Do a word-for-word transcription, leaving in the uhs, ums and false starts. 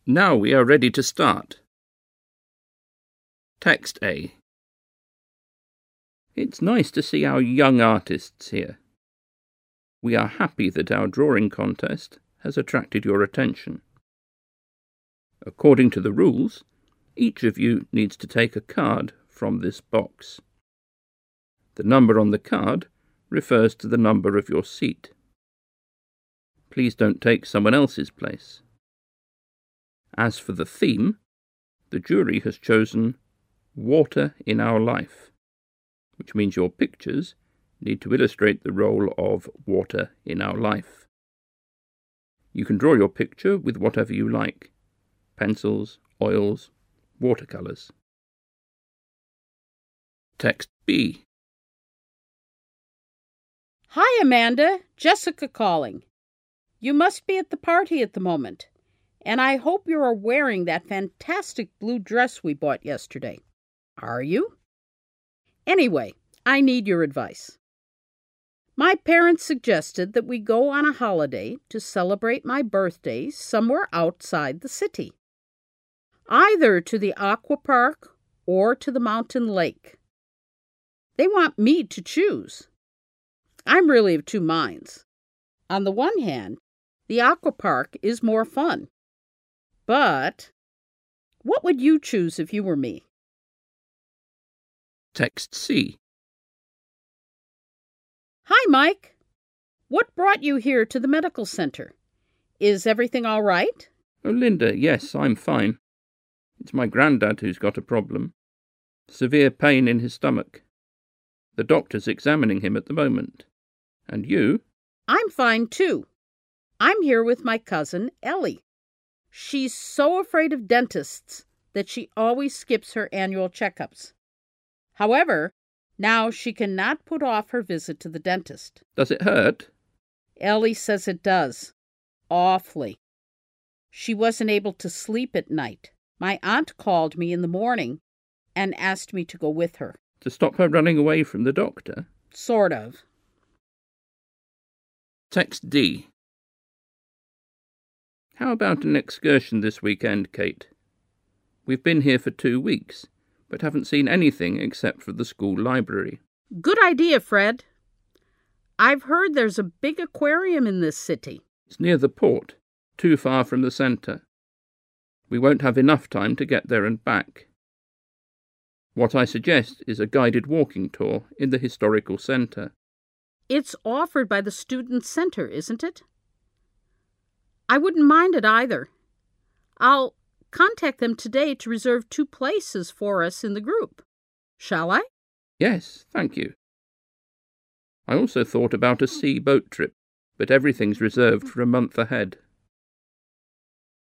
Now we are ready to start. Text A. It's nice to see our young artists here. We are happy that our drawing contest has attracted your attention. According to the rules, each of you needs to take a card from this box. The number on the card refers to the number of your seat. Please don't take someone else's place. As for the theme, the jury has chosen Water in Our Life, which means your pictures need to illustrate the role of water in our life. You can draw your picture with whatever you like: pencils, oils, watercolours. Text B. Hi, Amanda. Jessica calling. You must be at the party at the moment, and I hope you are wearing that fantastic blue dress we bought yesterday. Are you? Anyway, I need your advice. My parents suggested that we go on a holiday to celebrate my birthday somewhere outside the city, either to the aqua park or to the mountain lake. They want me to choose. I'm really of two minds. On the one hand, the aqua park is more fun. But what would you choose if you were me? Text C. Hi, Mike. What brought you here to the medical center? Is everything all right? Oh, Linda, yes, I'm fine. It's my granddad who's got a problem. Severe pain in his stomach. The doctor's examining him at the moment. And you? I'm fine, too. I'm here with my cousin, Ellie. She's so afraid of dentists that she always skips her annual checkups. However, now she cannot put off her visit to the dentist. Does it hurt? Ellie says it does. Awfully. She wasn't able to sleep at night. My aunt called me in the morning and asked me to go with her. To stop her running away from the doctor? Sort of. Text D. How about an excursion this weekend, Kate? We've been here for two weeks, but haven't seen anything except for the school library. Good idea, Fred. I've heard there's a big aquarium in this city. It's near the port, too far from the centre. We won't have enough time to get there and back. What I suggest is a guided walking tour in the historical centre. It's offered by the student centre, isn't it? I wouldn't mind it either. I'll contact them today to reserve two places for us in the group. Shall I? Yes, thank you. I also thought about a sea boat trip, but everything's reserved for a month ahead.